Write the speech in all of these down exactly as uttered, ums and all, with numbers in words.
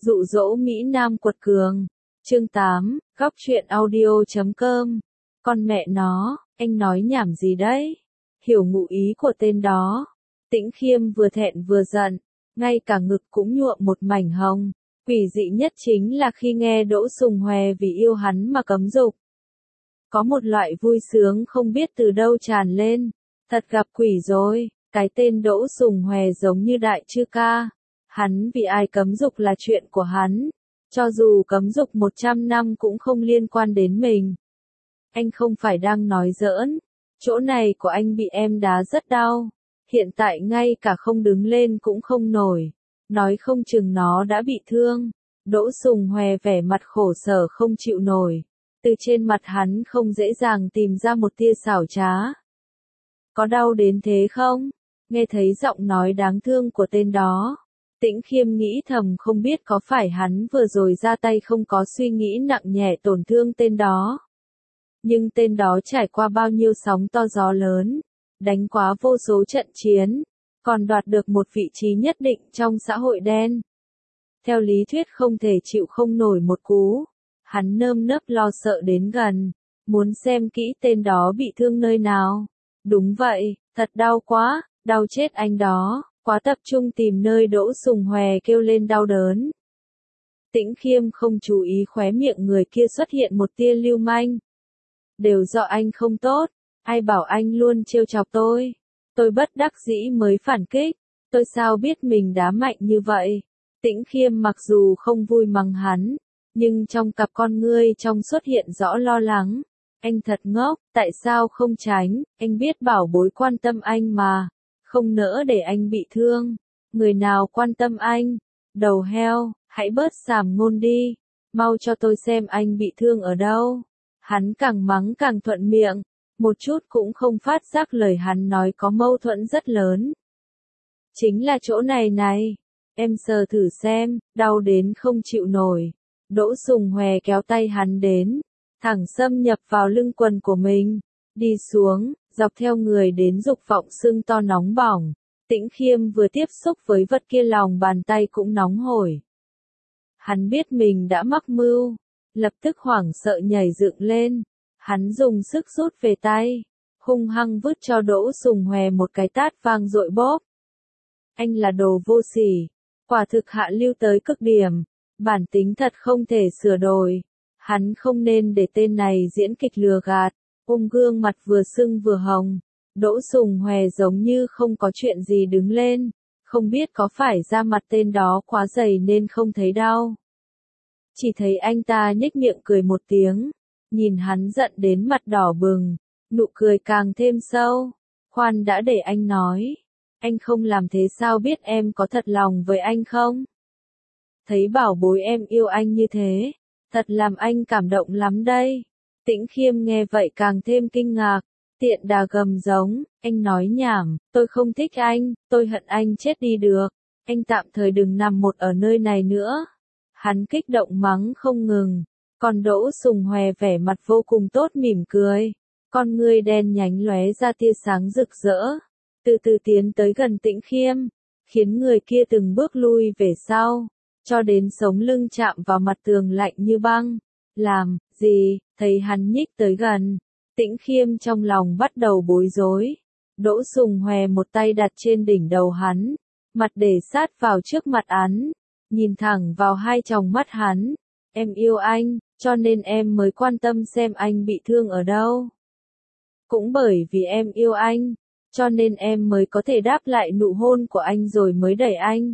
Dụ dỗ Mỹ Nam quật cường. Chương tám, góc truyện audio chấm com. Con mẹ nó, anh nói nhảm gì đấy? Hiểu ngụ ý của tên đó. Tĩnh Khiêm vừa thẹn vừa giận, ngay cả ngực cũng nhuộm một mảnh hồng. Quỷ dị nhất chính là khi nghe Đỗ Sùng Hòe vì yêu hắn mà cấm dục. Có một loại vui sướng không biết từ đâu tràn lên. Thật gặp quỷ rồi, cái tên Đỗ Sùng Hòe giống như đại chư ca. Hắn vì ai cấm dục là chuyện của hắn. Cho dù cấm dục một trăm năm cũng không liên quan đến mình. Anh không phải đang nói giỡn. Chỗ này của anh bị em đá rất đau. Hiện tại ngay cả không đứng lên cũng không nổi. Nói không chừng nó đã bị thương. Đỗ Sùng Hòe vẻ mặt khổ sở không chịu nổi. Từ trên mặt hắn không dễ dàng tìm ra một tia xảo trá. Có đau đến thế không? Nghe thấy giọng nói đáng thương của tên đó. Tĩnh Khiêm nghĩ thầm không biết có phải hắn vừa rồi ra tay không có suy nghĩ nặng nhẹ tổn thương tên đó. Nhưng tên đó trải qua bao nhiêu sóng to gió lớn, đánh quá vô số trận chiến, còn đoạt được một vị trí nhất định trong xã hội đen. Theo lý thuyết không thể chịu không nổi một cú, hắn nơm nớp lo sợ đến gần, muốn xem kỹ tên đó bị thương nơi nào. Đúng vậy, thật đau quá, đau chết anh đó. Quá tập trung tìm nơi Đỗ Sùng Hòe kêu lên đau đớn. Tĩnh Khiêm không chú ý khóe miệng người kia xuất hiện một tia lưu manh. Đều do anh không tốt, ai bảo anh luôn trêu chọc tôi. Tôi bất đắc dĩ mới phản kích, tôi sao biết mình đá mạnh như vậy. Tĩnh Khiêm mặc dù không vui mắng hắn, nhưng trong cặp con ngươi trong xuất hiện rõ lo lắng. Anh thật ngốc, tại sao không tránh, anh biết bảo bối quan tâm anh mà. Không nỡ để anh bị thương. Người nào quan tâm anh? Đầu heo, hãy bớt sàm ngôn đi. Mau cho tôi xem anh bị thương ở đâu. Hắn càng mắng càng thuận miệng. Một chút cũng không phát giác lời hắn nói có mâu thuẫn rất lớn. Chính là chỗ này này. Em sờ thử xem, đau đến không chịu nổi. Đỗ Sùng Hòe kéo tay hắn đến. Thẳng xâm nhập vào lưng quần của mình. Đi xuống. Dọc theo người đến dục vọng sưng to nóng bỏng. Tĩnh Khiêm vừa tiếp xúc với vật kia lòng bàn tay cũng nóng hổi. Hắn biết mình đã mắc mưu. Lập tức hoảng sợ nhảy dựng lên. Hắn dùng sức rút về tay. Hung hăng vứt cho Đỗ Sùng Hòe một cái tát vang dội bóp. Anh là đồ vô sỉ. Quả thực hạ lưu tới cực điểm. Bản tính thật không thể sửa đổi. Hắn không nên để tên này diễn kịch lừa gạt. Ôm gương mặt vừa sưng vừa hồng, Đỗ Sùng Hòe giống như không có chuyện gì đứng lên, không biết có phải da mặt tên đó quá dày nên không thấy đau. Chỉ thấy anh ta nhếch miệng cười một tiếng, nhìn hắn giận đến mặt đỏ bừng, nụ cười càng thêm sâu. Khoan đã để anh nói, anh không làm thế sao biết em có thật lòng với anh không? Thấy bảo bối em yêu anh như thế, thật làm anh cảm động lắm đây. Tĩnh Khiêm nghe vậy càng thêm kinh ngạc, tiện đà gầm giống, anh nói nhảm, tôi không thích anh, tôi hận anh chết đi được, anh tạm thời đừng nằm một ở nơi này nữa. Hắn kích động mắng không ngừng, còn Đỗ Sùng Hòe vẻ mặt vô cùng tốt mỉm cười, con ngươi đen nhánh lóe ra tia sáng rực rỡ, từ từ tiến tới gần Tĩnh Khiêm, khiến người kia từng bước lui về sau, cho đến sống lưng chạm vào mặt tường lạnh như băng. Làm gì? Thấy hắn nhích tới gần, Tĩnh Khiêm trong lòng bắt đầu bối rối. Đỗ Sùng Hòe một tay đặt trên đỉnh đầu hắn, mặt để sát vào trước mặt hắn, nhìn thẳng vào hai tròng mắt hắn. Em yêu anh, cho nên em mới quan tâm xem anh bị thương ở đâu. Cũng bởi vì em yêu anh, cho nên em mới có thể đáp lại nụ hôn của anh rồi mới đẩy anh.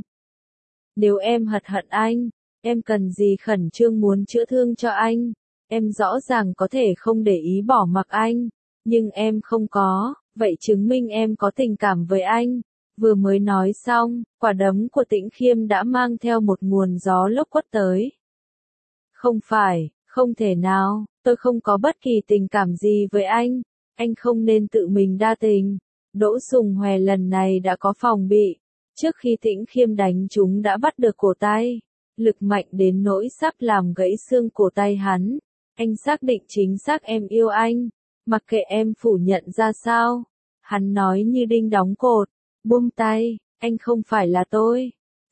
Nếu em hận hận anh, em cần gì khẩn trương muốn chữa thương cho anh. Em rõ ràng có thể không để ý bỏ mặc anh, nhưng em không có, vậy chứng minh em có tình cảm với anh. Vừa mới nói xong, quả đấm của Tĩnh Khiêm đã mang theo một nguồn gió lốc quất tới. Không phải, không thể nào, tôi không có bất kỳ tình cảm gì với anh, anh không nên tự mình đa tình. Đỗ Sùng Hòe lần này đã có phòng bị, trước khi Tĩnh Khiêm đánh chúng đã bắt được cổ tay, lực mạnh đến nỗi sắp làm gãy xương cổ tay hắn. Anh xác định chính xác em yêu anh, mặc kệ em phủ nhận ra sao. Hắn nói như đinh đóng cột, buông tay, anh không phải là tôi.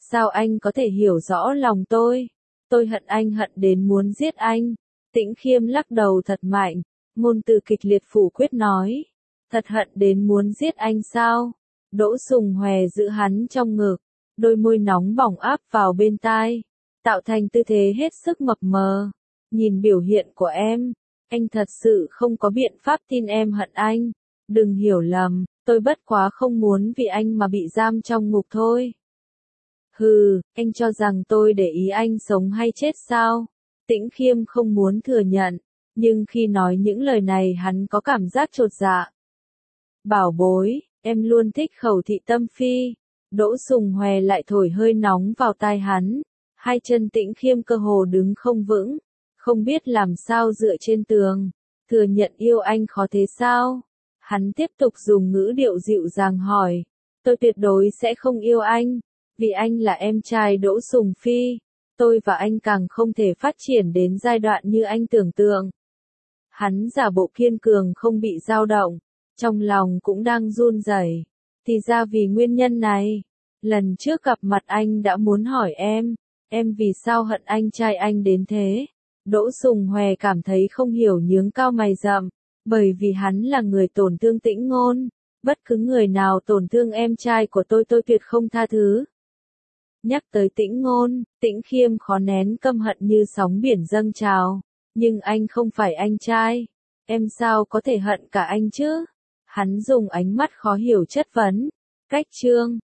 Sao anh có thể hiểu rõ lòng tôi? Tôi hận anh hận đến muốn giết anh. Tĩnh Khiêm lắc đầu thật mạnh, ngôn từ kịch liệt phủ quyết nói. Thật hận đến muốn giết anh sao? Đỗ Sùng Hòe giữ hắn trong ngực, đôi môi nóng bỏng áp vào bên tai, tạo thành tư thế hết sức mập mờ. Nhìn biểu hiện của em, anh thật sự không có biện pháp tin em hận anh. Đừng hiểu lầm, tôi bất quá không muốn vì anh mà bị giam trong ngục thôi. Hừ, anh cho rằng tôi để ý anh sống hay chết sao? Tĩnh Khiêm không muốn thừa nhận, nhưng khi nói những lời này hắn có cảm giác chột dạ. Bảo bối, em luôn thích khẩu thị tâm phi. Đỗ Sùng Hòe lại thổi hơi nóng vào tai hắn, hai chân Tĩnh Khiêm cơ hồ đứng không vững, không biết làm sao dựa trên tường. Thừa nhận yêu anh khó thế sao? Hắn tiếp tục dùng ngữ điệu dịu dàng hỏi. Tôi tuyệt đối sẽ không yêu anh, vì anh là em trai Đỗ Sùng Phi. Tôi và anh càng không thể phát triển đến giai đoạn như anh tưởng tượng. Hắn giả bộ kiên cường không bị dao động, trong lòng cũng đang run rẩy. Thì ra vì nguyên nhân này, lần trước gặp mặt anh đã muốn hỏi em, em vì sao hận anh trai anh đến thế? Đỗ Sùng Hòe cảm thấy không hiểu, nhướng cao mày rậm, bởi vì hắn là người tổn thương Tĩnh Ngôn, bất cứ người nào tổn thương em trai của tôi tôi tuyệt không tha thứ. Nhắc tới Tĩnh Ngôn, Tĩnh Khiêm khó nén căm hận như sóng biển dâng trào, nhưng anh không phải anh trai, em sao có thể hận cả anh chứ? Hắn dùng ánh mắt khó hiểu chất vấn. Cách chương